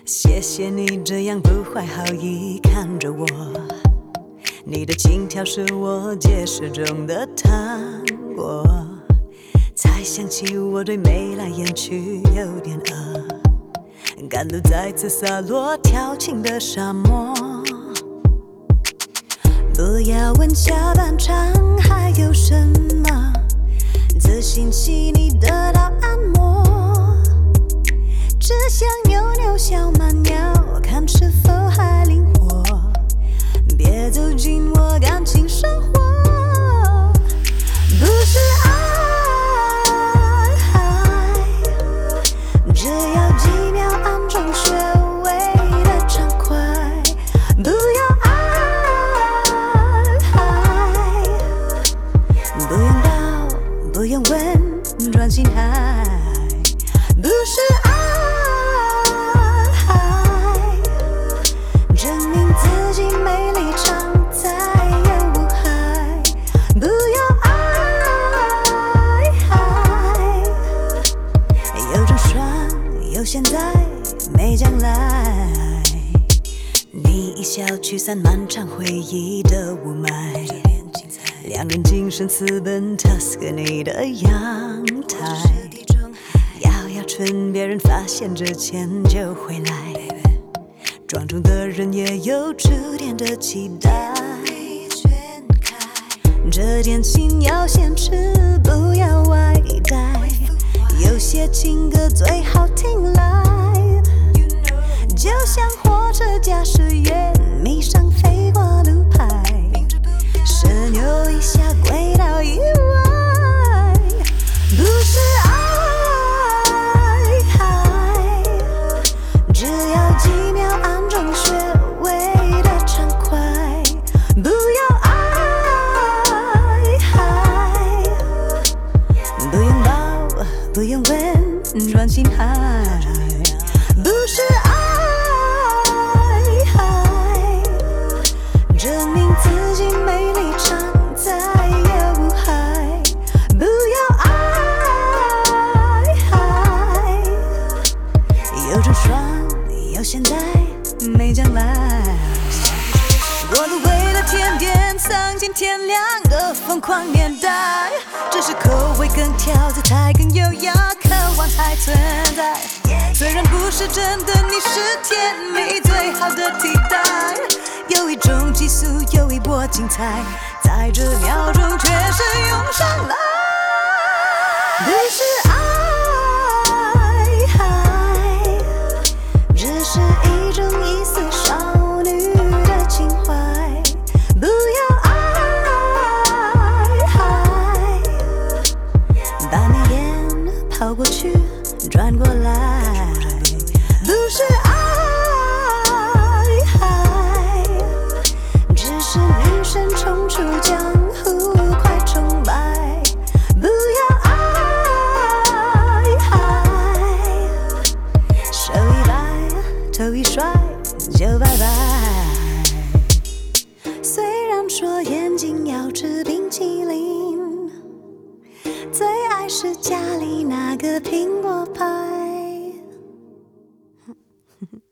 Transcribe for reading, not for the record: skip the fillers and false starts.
谢谢你这样不怀好意看着我，你的轻佻是我解释中的糖果，才想起我对眉来眼去有点饿，赶路再次洒落调情的沙漠。不要问下半场还有什么，自信细腻得到按摩，只想扭扭小蛮腰，看是否还灵活，别走进我感情生活。不是爱，只要几秒暗中穴位的畅快，不要爱，不用抱，不用吻，专心爱。不是爱，证明自己美丽常在也无害，不要爱，有种爽，有现在，没将来。你一笑驱散漫长回忆的雾霾，两人精神私奔塔斯克尼的阳台，摇摇春，别人发现之前就回来，庄重的人也有触电的期待。这点情要先吃，不要外带，有些情歌最好听来，就像火车驾驶员迷上飞过路牌，神游一下轨道以外。不是爱，只要几秒暗中穴位的畅快，不要爱，不用抱，不用吻，专心爱。不是爱，证明自己美丽常在也无害，不要爱，有种爽，有现在，没将来。我都为了甜点丧尽天良的疯狂年代，只是口味更挑，姿态更优雅，渴望还存在。虽然不是真的，你是甜蜜最好的替代。有一种激素，有一波精彩，在这秒钟却是涌上来。不是爱，只是一种疑似少女的情怀，不要爱，把眉眼抛过去，转过来。不是爱，只是女神冲出江湖，快崇拜，不要爱，手一摆，头一甩，就拜拜。虽然说眼睛要吃冰淇淋，最爱是家里那个苹果派。